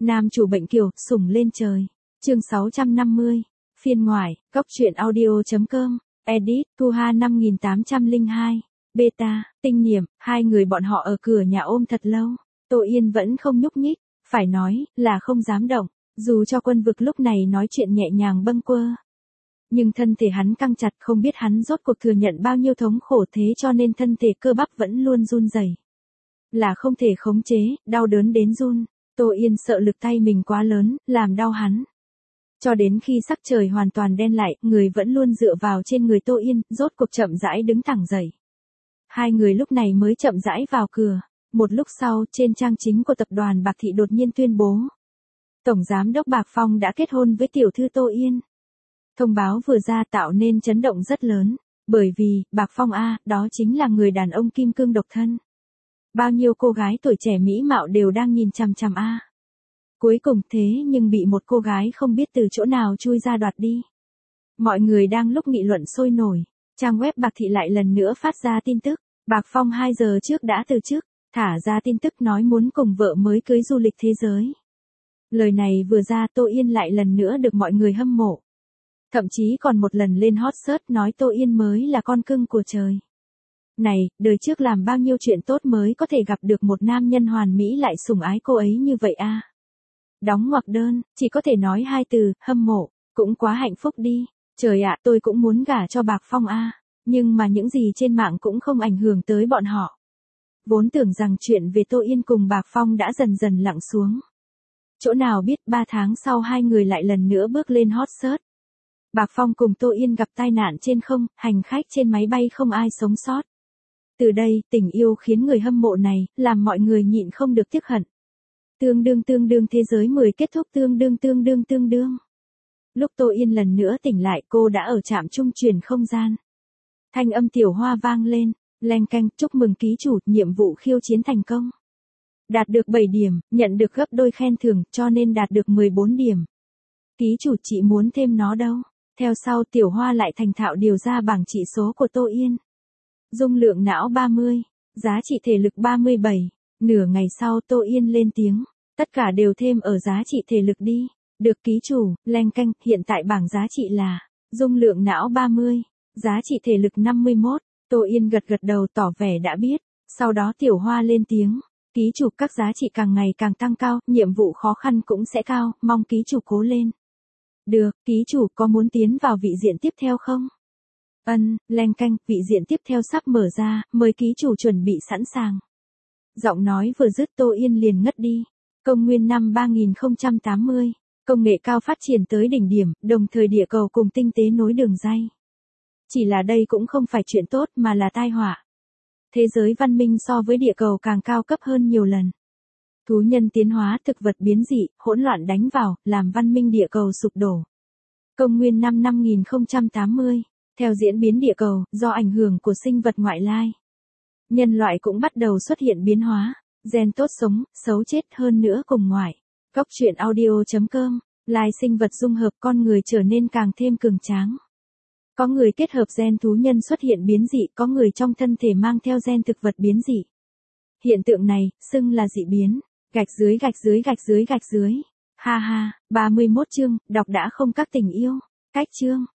Nam chủ bệnh kiều, sủng lên trời. Chương 650. Phiên ngoại, góc truyện audio.com. Edit, Thu Ha 5802. Beta, Tinh Niệm, hai người bọn họ ở cửa nhà ôm thật lâu. Tô Yên vẫn không nhúc nhích, phải nói là không dám động, dù cho Quân Vực lúc này nói chuyện nhẹ nhàng bâng quơ. Nhưng thân thể hắn căng chặt, không biết hắn rốt cuộc thừa nhận bao nhiêu thống khổ, thế cho nên thân thể cơ bắp vẫn luôn run rẩy. Là không thể khống chế, đau đớn đến run. Tô Yên sợ lực tay mình quá lớn, làm đau hắn. Cho đến khi sắc trời hoàn toàn đen lại, người vẫn luôn dựa vào trên người Tô Yên, rốt cuộc chậm rãi đứng thẳng dậy. Hai người lúc này mới chậm rãi vào cửa. Một lúc sau, trên trang chính của tập đoàn Bạc Thị đột nhiên tuyên bố. Tổng Giám đốc Bạc Phong đã kết hôn với tiểu thư Tô Yên. Thông báo vừa ra tạo nên chấn động rất lớn, bởi vì, Bạc Phong đó chính là người đàn ông kim cương độc thân. Bao nhiêu cô gái tuổi trẻ mỹ mạo đều đang nhìn chằm chằm Cuối cùng thế nhưng bị một cô gái không biết từ chỗ nào chui ra đoạt đi. Mọi người đang lúc nghị luận sôi nổi, trang web Bạc Thị lại lần nữa phát ra tin tức, Bạc Phong 2 giờ trước đã từ chức, thả ra tin tức nói muốn cùng vợ mới cưới du lịch thế giới. Lời này vừa ra Tô Yên lại lần nữa được mọi người hâm mộ. Thậm chí còn một lần lên hot search nói Tô Yên mới là con cưng của trời. Này, đời trước làm bao nhiêu chuyện tốt mới có thể gặp được một nam nhân hoàn mỹ lại sủng ái cô ấy như vậy Đóng ngoặc đơn, chỉ có thể nói hai từ, hâm mộ, cũng quá hạnh phúc đi. Trời ạ, tôi cũng muốn gả cho Bạc Phong nhưng mà những gì trên mạng cũng không ảnh hưởng tới bọn họ. Vốn tưởng rằng chuyện về Tô Yên cùng Bạc Phong đã dần dần lặng xuống. Chỗ nào biết 3 tháng sau hai người lại lần nữa bước lên hot search. Bạc Phong cùng Tô Yên gặp tai nạn trên không, hành khách trên máy bay không ai sống sót. Từ đây, tình yêu khiến người hâm mộ này, làm mọi người nhịn không được tiếc hận. Tương đương thế giới 10 kết thúc tương đương. Lúc Tô Yên lần nữa tỉnh lại cô đã ở trạm trung chuyển không gian. Thanh âm Tiểu Hoa vang lên, leng keng, chúc mừng ký chủ, nhiệm vụ khiêu chiến thành công. Đạt được 7 điểm, nhận được gấp đôi khen thưởng, cho nên đạt được 14 điểm. Ký chủ chị muốn thêm nó đâu. Theo sau Tiểu Hoa lại thành thạo điều ra bảng chỉ số của Tô Yên. Dung lượng não 30, giá trị thể lực 37. Nửa ngày sau Tô Yên lên tiếng, tất cả đều thêm ở giá trị thể lực đi. Được ký chủ, leng keng, hiện tại bảng giá trị là, dung lượng não 30, giá trị thể lực 51. Tô Yên gật đầu tỏ vẻ đã biết, sau đó Tiểu Hoa lên tiếng, ký chủ các giá trị càng ngày càng tăng cao, nhiệm vụ khó khăn cũng sẽ cao, mong ký chủ cố lên. Được, ký chủ có muốn tiến vào vị diện tiếp theo không? Leng keng, vị diện tiếp theo sắp mở ra, mời ký chủ chuẩn bị sẵn sàng. Giọng nói vừa dứt Tô Yên liền ngất đi. Công nguyên năm 3080, công nghệ cao phát triển tới đỉnh điểm, đồng thời địa cầu cùng tinh tế nối đường ray. Chỉ là đây cũng không phải chuyện tốt mà là tai họa. Thế giới văn minh so với địa cầu càng cao cấp hơn nhiều lần. Thú nhân tiến hóa, thực vật biến dị, hỗn loạn đánh vào, làm văn minh địa cầu sụp đổ. Công nguyên năm 5080, theo diễn biến địa cầu, do ảnh hưởng của sinh vật ngoại lai. Nhân loại cũng bắt đầu xuất hiện biến hóa, gen tốt sống, xấu chết hơn nữa cùng ngoại. Góc truyện audio.com, lai sinh vật dung hợp con người trở nên càng thêm cường tráng. Có người kết hợp gen thú nhân xuất hiện biến dị, có người trong thân thể mang theo gen thực vật biến dị. Hiện tượng này, xưng là dị biến. Gạch dưới. Ha ha, 31 chương, đọc đã không các tình yêu. Cách chương.